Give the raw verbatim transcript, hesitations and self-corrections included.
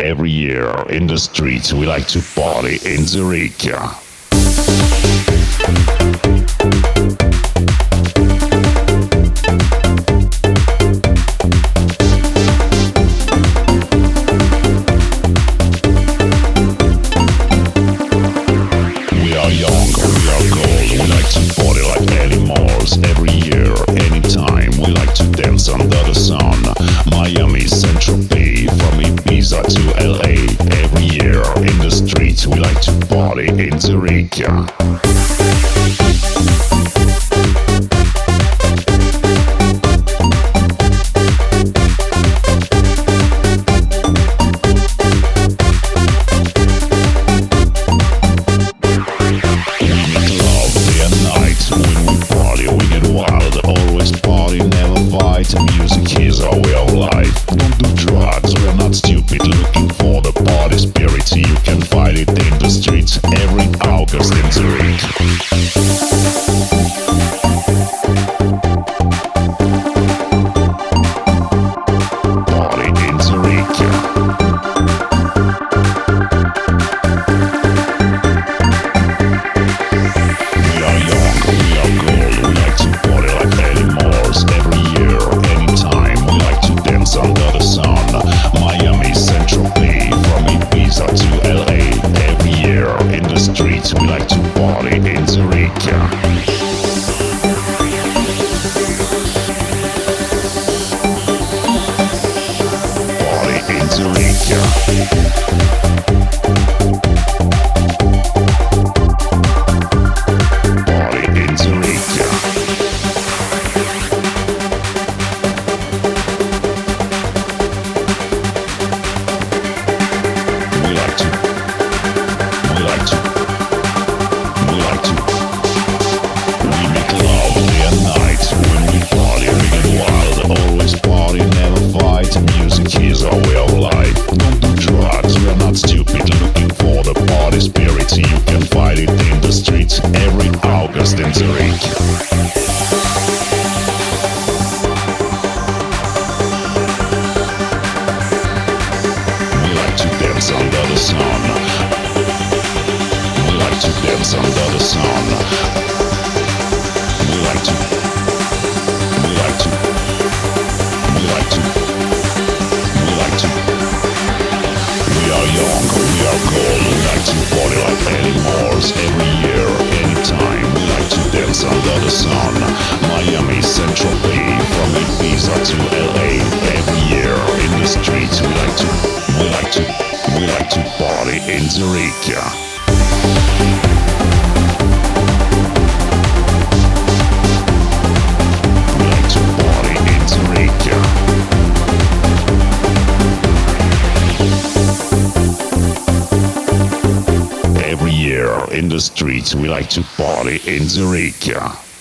Every year in the streets we like to party in Zurich. Every year, anytime, we like to dance under the sun. Miami, Saint-Tropez, from Ibiza to L A. Every year, in the streets, we like to party in Zurich. Music is our way of life. Don't do drugs, we're not stupid. Looking for the party spirit, you can find it in the streets every August in Zurich. Party in Zurich. We are young, we are cool, we like to party like animals. Every year, anytime, we like to dance under the sun. Miami, Saint-Tropez, from Ibiza to L A. Every year, in the streets, we like to party in Zurich. Party in Zurich. Music is our way of life. Don't do drugs, we're not stupid. Looking for the party spirit, you can find it in the streets every August in Zurich. We like to dance under the sun. We like to dance under the sun. We like to. We like to. We like to. We are young, we are cold, we like to party like animals. Every year, anytime, we like to dance under the sun. Miami, Saint-Tropez, from Ibiza to L A. Every year, in the streets, we like to, we like to, we like to party in Zurich. In the streets, we like to party in Zurich.